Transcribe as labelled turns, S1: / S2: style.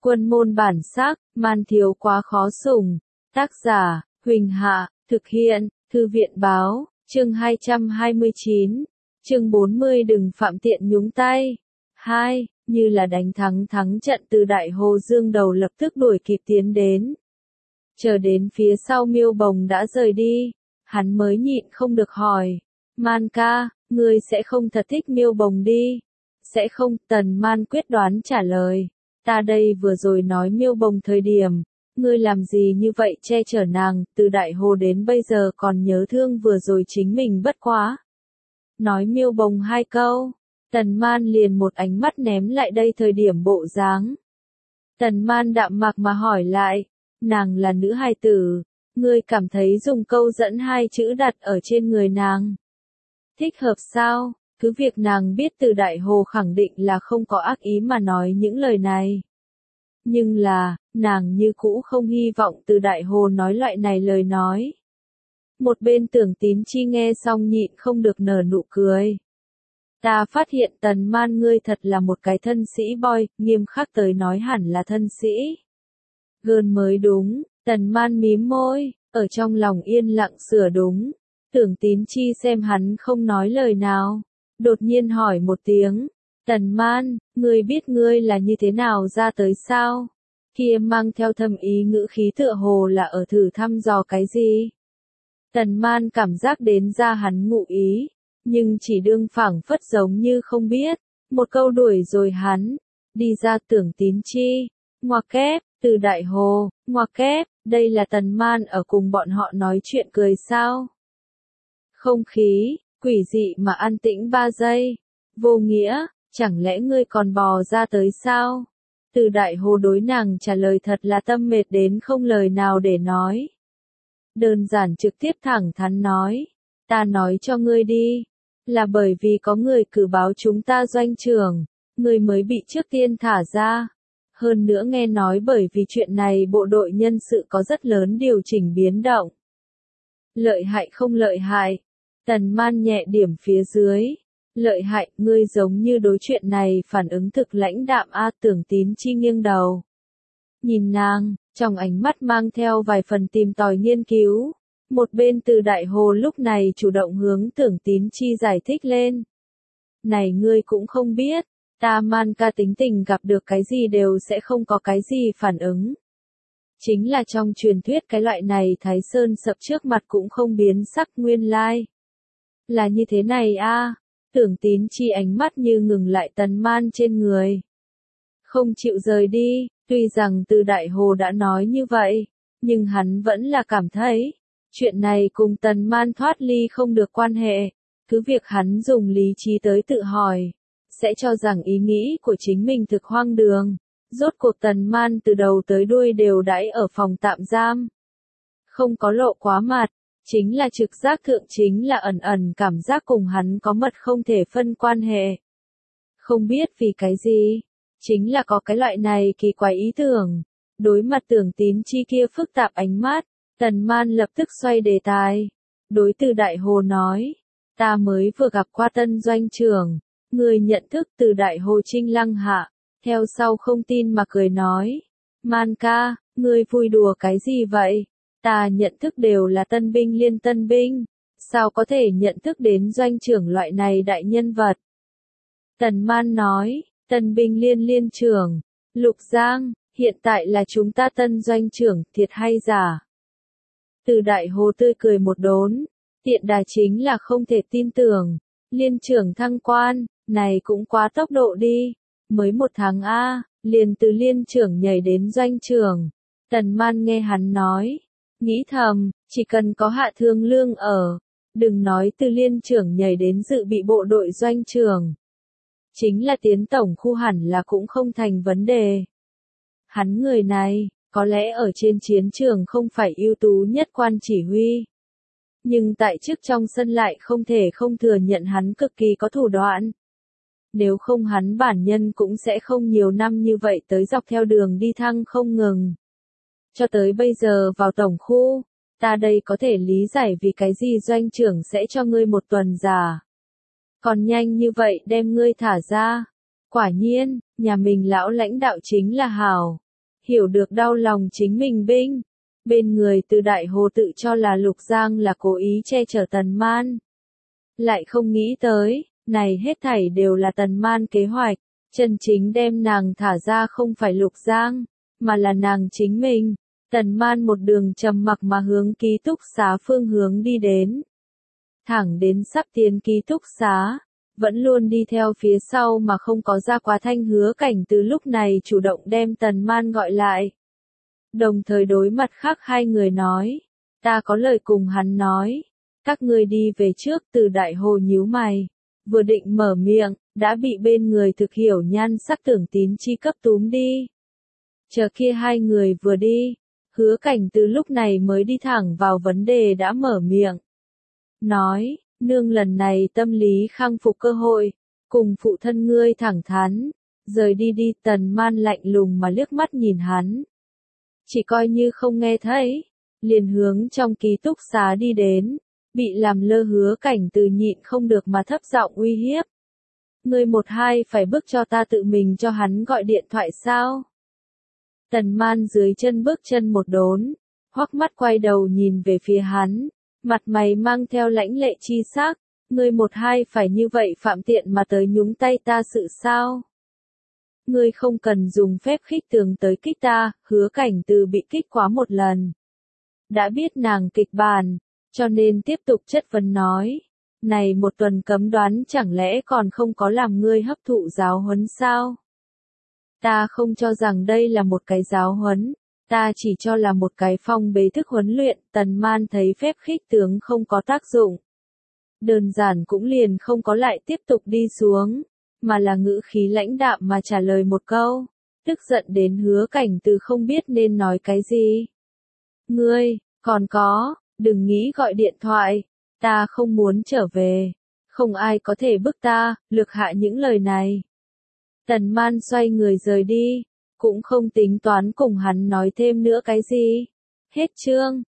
S1: Quân môn bản sắc, man thiếu quá khó sủng. Tác giả, Huỳnh Hạ, thực hiện, Thư viện báo, chương 229, chương 40 đừng phạm tiện nhúng tay. 2, như là đánh thắng trận Từ Đại Hồ Dương đầu lập tức đuổi kịp tiến đến. Chờ đến phía sau Miêu Bồng đã rời đi, hắn mới nhịn không được hỏi, Man ca, ngươi sẽ không thật thích Miêu Bồng đi? Sẽ không, Tần Man quyết đoán trả lời. Ta đây vừa rồi nói Miêu Bồng thời điểm, ngươi làm gì như vậy che chở nàng, từ Đại Hồ đến bây giờ còn nhớ thương vừa rồi chính mình bất quá. Nói Miêu Bồng 2 câu, Tần Man liền một ánh mắt ném lại đây thời điểm bộ dáng. Tần Man đạm mạc mà hỏi lại, nàng là nữ hài tử, ngươi cảm thấy dùng câu dẫn 2 chữ đặt ở trên người nàng thích hợp sao? Cứ việc nàng biết Từ Đại Hồ khẳng định là không có ác ý mà nói những lời này. Nhưng là, nàng như cũ không hy vọng Từ Đại Hồ nói loại này lời nói. Một bên Tưởng Tín Chi nghe xong nhịn không được nở nụ cười. Ta phát hiện Tần Man ngươi thật là một cái thân sĩ boy, nghiêm khắc tới nói hẳn là thân sĩ gơn mới đúng. Tần Man mím môi, ở trong lòng yên lặng sửa đúng. Tưởng Tín Chi xem hắn không nói lời nào, đột nhiên hỏi một tiếng, Tần Man, ngươi biết ngươi là như thế nào ra tới sao? Kia mang theo thâm ý ngữ khí tựa hồ là ở thử thăm dò cái gì? Tần Man cảm giác đến ra hắn ngụ ý, nhưng chỉ đương phảng phất giống như không biết, một câu đuổi rồi hắn, đi ra. Tưởng Tín Chi, ngoặc kép, Từ Đại Hồ, ngoặc kép, đây là Tần Man ở cùng bọn họ nói chuyện cười sao? Không khí, quỷ dị mà an tĩnh 3 giây, vô nghĩa, chẳng lẽ ngươi còn bò ra tới sao? Từ Đại Hồ đối nàng trả lời thật là tâm mệt đến không lời nào để nói. Đơn giản trực tiếp thẳng thắn nói, ta nói cho ngươi đi, là bởi vì có người cử báo chúng ta doanh trưởng, ngươi mới bị trước tiên thả ra. Hơn nữa nghe nói bởi vì chuyện này bộ đội nhân sự có rất lớn điều chỉnh biến động. Lợi hại không lợi hại? Tần Man nhẹ điểm phía dưới. Lợi hại, ngươi giống như đối chuyện này phản ứng thực lãnh đạm a. Tưởng Tín Chi nghiêng đầu. Nhìn nàng, trong ánh mắt mang theo vài phần tìm tòi nghiên cứu. Một bên Từ Đại Hồ lúc này chủ động hướng Tưởng Tín Chi giải thích lên. Này ngươi cũng không biết, ta Man ca tính tình gặp được cái gì đều sẽ không có cái gì phản ứng. Chính là trong truyền thuyết cái loại này Thái Sơn sập trước mặt cũng không biến sắc nguyên lai. Là như thế này a. Tưởng Tín Chi ánh mắt như ngừng lại Tần Man trên người. Không chịu rời đi, tuy rằng Từ Đại Hồ đã nói như vậy, nhưng hắn vẫn là cảm thấy, chuyện này cùng Tần Man thoát ly không được quan hệ, cứ việc hắn dùng lý trí tới tự hỏi, sẽ cho rằng ý nghĩ của chính mình thực hoang đường. Rốt cuộc Tần Man từ đầu tới đuôi đều đãi ở phòng tạm giam. Không có lộ quá mặt, chính là trực giác thượng chính là ẩn ẩn cảm giác cùng hắn có mật không thể phân quan hệ. Không biết vì cái gì, chính là có cái loại này kỳ quái ý tưởng. Đối mặt Tưởng Tín Chi kia phức tạp ánh mắt, Tần Man lập tức xoay đề tài. Đối Từ Đại Hồ nói, ta mới vừa gặp qua tân doanh trưởng, người nhận thức Từ Đại Hồ Trinh Lăng hạ. Theo sau không tin mà cười nói, Man ca, ngươi vui đùa cái gì vậy? Ta nhận thức đều là tân binh liên tân binh, sao có thể nhận thức đến doanh trưởng loại này đại nhân vật? Tần Man nói, tân binh liên trưởng, Lục Giang, hiện tại là chúng ta tân doanh trưởng, thiệt hay giả? Từ Đại Hồ tươi cười một đốn, tiện đà chính là không thể tin tưởng, liên trưởng thăng quan, này cũng quá tốc độ đi. Mới 1 tháng a, liền từ liên trưởng nhảy đến doanh trưởng. Tần Man nghe hắn nói, nghĩ thầm, chỉ cần có hạ thương lương ở, đừng nói từ liên trưởng nhảy đến dự bị bộ đội doanh trưởng. Chính là tiến tổng khu hẳn là cũng không thành vấn đề. Hắn người này, có lẽ ở trên chiến trường không phải ưu tú nhất quan chỉ huy. Nhưng tại chức trong sân lại không thể không thừa nhận hắn cực kỳ có thủ đoạn. Nếu không hắn bản nhân cũng sẽ không nhiều năm như vậy tới dọc theo đường đi thăng không ngừng. Cho tới bây giờ vào tổng khu, ta đây có thể lý giải vì cái gì doanh trưởng sẽ cho ngươi 1 tuần giả. Còn nhanh như vậy đem ngươi thả ra. Quả nhiên, nhà mình lão lãnh đạo chính là hảo. hiểu được đau lòng chính mình binh. Bên người Từ Đại Hồ tự cho là Lục Giang là cố ý che chở Tần Man. Lại không nghĩ tới, này hết thảy đều là Tần Man kế hoạch, chân chính đem nàng thả ra không phải Lục Giang, mà là nàng chính mình. Tần Man một đường trầm mặc mà hướng ký túc xá phương hướng đi đến. Thẳng đến sắp tiến ký túc xá, vẫn luôn đi theo phía sau mà không có ra quá thanh Hứa Cảnh từ lúc này chủ động đem Tần Man gọi lại. Đồng thời đối mặt khác hai người nói, ta có lời cùng hắn nói, các ngươi đi về trước. Từ Đại Hồ nhíu mày, vừa định mở miệng, đã bị bên người thực hiểu nhan sắc Tưởng Tín Chi cấp túm đi. Chờ kia hai người vừa đi, Hứa Cảnh từ lúc này mới đi thẳng vào vấn đề đã mở miệng. Nói, nương lần này tâm lý khang phục cơ hội, cùng phụ thân ngươi thẳng thắn, rời đi đi. Tần Man lạnh lùng mà liếc mắt nhìn hắn. Chỉ coi như không nghe thấy, liền hướng trong ký túc xá đi đến, bị làm lơ Hứa Cảnh từ nhịn không được mà thấp giọng uy hiếp. Ngươi một hai phải bước cho ta tự mình cho hắn gọi điện thoại sao? Tần Man dưới chân bước chân một đốn, hoắc mắt quay đầu nhìn về phía hắn, mặt mày mang theo lãnh lệ chi sắc, ngươi một hai phải như vậy phạm tiện mà tới nhúng tay ta sự sao? Ngươi không cần dùng phép khích tướng tới kích ta. Hứa Cảnh từ bị kích quá một lần. Đã biết nàng kịch bản, cho nên tiếp tục chất vấn nói. Này một tuần cấm đoán chẳng lẽ còn không có làm ngươi hấp thụ giáo huấn sao? Ta không cho rằng đây là một cái giáo huấn, ta chỉ cho là một cái phong bế thức huấn luyện. Tần Man thấy phép khích tướng không có tác dụng. Đơn giản cũng liền không có lại tiếp tục đi xuống, mà là ngữ khí lãnh đạm mà trả lời một câu, tức giận đến Hứa Cảnh từ không biết nên nói cái gì. Ngươi, còn có, đừng nghĩ gọi điện thoại, ta không muốn trở về, không ai có thể bức ta. Lược hạ những lời này, Tần Man xoay người rời đi, cũng không tính toán cùng hắn nói thêm nữa cái gì. Hết chương.